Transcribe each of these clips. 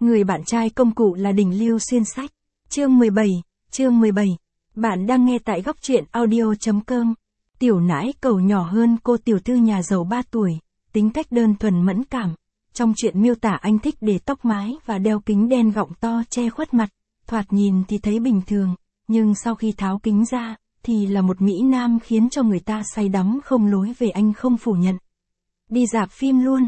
Người bạn trai công cụ là đỉnh lưu xuyên sách. Chương 17. Bạn đang nghe tại góc truyện audio.com. Tiểu nãi cầu nhỏ hơn cô tiểu thư nhà giàu 3 tuổi, tính cách đơn thuần mẫn cảm. Trong truyện miêu tả anh thích để tóc mái và đeo kính đen gọng to che khuất mặt, thoạt nhìn thì thấy bình thường, nhưng sau khi tháo kính ra, thì là một mỹ nam khiến cho người ta say đắm không lối về. Anh không phủ nhận. Đi rạp phim luôn,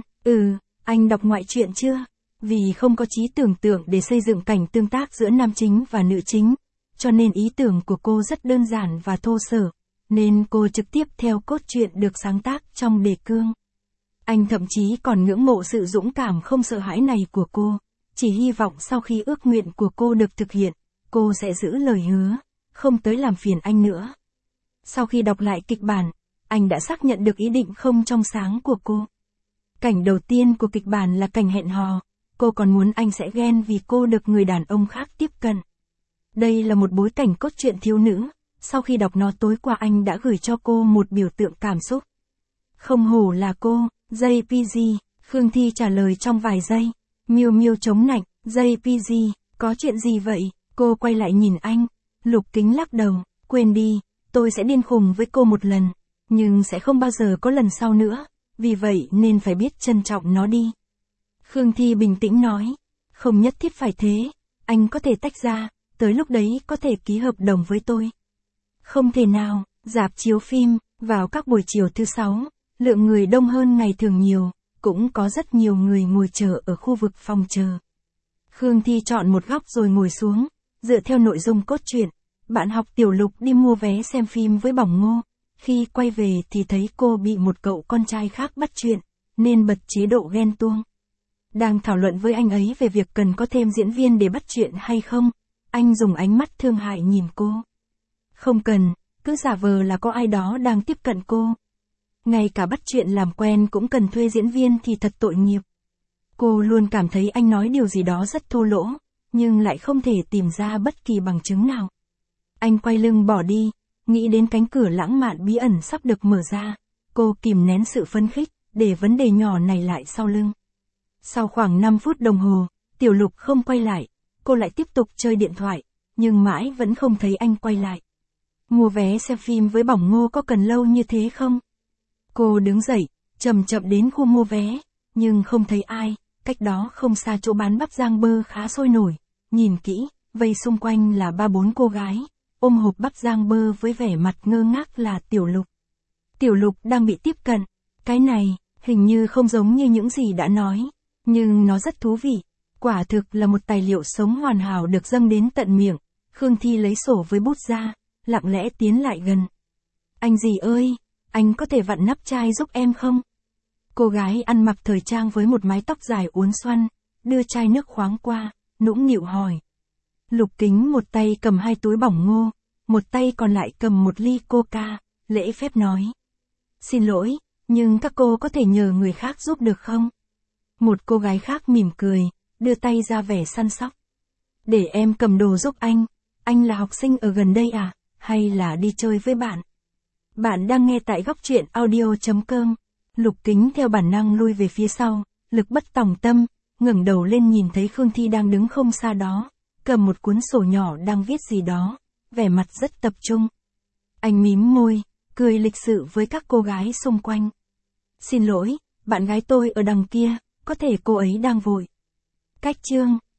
anh đọc ngoại truyện chưa? Vì không có trí tưởng tượng để xây dựng cảnh tương tác giữa nam chính và nữ chính, cho nên ý tưởng của cô rất đơn giản và thô sở, nên cô trực tiếp theo cốt truyện được sáng tác trong đề cương. Anh thậm chí còn ngưỡng mộ sự dũng cảm không sợ hãi này của cô, chỉ hy vọng sau khi ước nguyện của cô được thực hiện, cô sẽ giữ lời hứa, không tới làm phiền anh nữa. Sau khi đọc lại kịch bản, anh đã xác nhận được ý định không trong sáng của cô. Cảnh đầu tiên của kịch bản là cảnh hẹn hò, cô còn muốn anh sẽ ghen vì cô được người đàn ông khác tiếp cận. Đây là một bối cảnh cốt truyện thiếu nữ, sau khi đọc nó tối qua anh đã gửi cho cô một biểu tượng cảm xúc. Không hổ là cô, JPG, Khương Thi trả lời trong vài giây. Miêu Miêu chống nạnh, JPG, có chuyện gì vậy? Cô quay lại nhìn anh, Lục Kính lắc đầu, quên đi, tôi sẽ điên khùng với cô một lần, nhưng sẽ không bao giờ có lần sau nữa, vì vậy nên phải biết trân trọng nó đi. Khương Thi bình tĩnh nói, không nhất thiết phải thế, anh có thể tách ra, tới lúc đấy có thể ký hợp đồng với tôi. Không thể nào, rạp chiếu phim, vào các buổi chiều thứ 6, lượng người đông hơn ngày thường nhiều, cũng có rất nhiều người ngồi chờ ở khu vực phòng chờ. Khương Thi chọn một góc rồi ngồi xuống, dựa theo nội dung cốt truyện, bạn học Tiểu Lục đi mua vé xem phim với Bỏng Ngô, khi quay về thì thấy cô bị một cậu con trai khác bắt chuyện, nên bật chế độ ghen tuông. Đang thảo luận với anh ấy về việc cần có thêm diễn viên để bắt chuyện hay không, anh dùng ánh mắt thương hại nhìn cô. Không cần, cứ giả vờ là có ai đó đang tiếp cận cô. Ngay cả bắt chuyện làm quen cũng cần thuê diễn viên thì thật tội nghiệp. Cô luôn cảm thấy anh nói điều gì đó rất thô lỗ, nhưng lại không thể tìm ra bất kỳ bằng chứng nào. Anh quay lưng bỏ đi, nghĩ đến cánh cửa lãng mạn bí ẩn sắp được mở ra, cô kìm nén sự phấn khích, để vấn đề nhỏ này lại sau lưng. Sau khoảng 5 phút đồng hồ, Tiểu Lục không quay lại, cô lại tiếp tục chơi điện thoại, nhưng mãi vẫn không thấy anh quay lại. Mua vé xem phim với Bỏng Ngô có cần lâu như thế không? Cô đứng dậy, chậm chậm đến khu mua vé, nhưng không thấy ai, cách đó không xa chỗ bán bắp rang bơ khá sôi nổi, nhìn kỹ, vây xung quanh là 3-4 cô gái, ôm hộp bắp rang bơ với vẻ mặt ngơ ngác là Tiểu Lục. Tiểu Lục đang bị tiếp cận, cái này, hình như không giống như những gì đã nói, nhưng nó rất thú vị, quả thực là một tài liệu sống hoàn hảo được dâng đến tận miệng. Khương Thi lấy sổ với bút ra, lặng lẽ tiến lại gần. Anh gì ơi, anh có thể vặn nắp chai giúp em không? Cô gái ăn mặc thời trang với một mái tóc dài uốn xoăn, đưa chai nước khoáng qua, nũng nịu hỏi. Lục Kính một tay cầm 2 túi Bỏng Ngô, một tay còn lại cầm một ly coca, lễ phép nói. Xin lỗi, nhưng các cô có thể nhờ người khác giúp được không? Một cô gái khác mỉm cười, đưa tay ra vẻ săn sóc. Để em cầm đồ giúp anh là học sinh ở gần đây à, hay là đi chơi với bạn? Bạn đang nghe tại góc truyện audio.com. Lục Kính theo bản năng lui về phía sau, lực bất tòng tâm, ngẩng đầu lên nhìn thấy Khương Thi đang đứng không xa đó, cầm một cuốn sổ nhỏ đang viết gì đó, vẻ mặt rất tập trung. Anh mím môi, cười lịch sự với các cô gái xung quanh. Xin lỗi, bạn gái tôi ở đằng kia, có thể cô ấy đang vội. Cách chương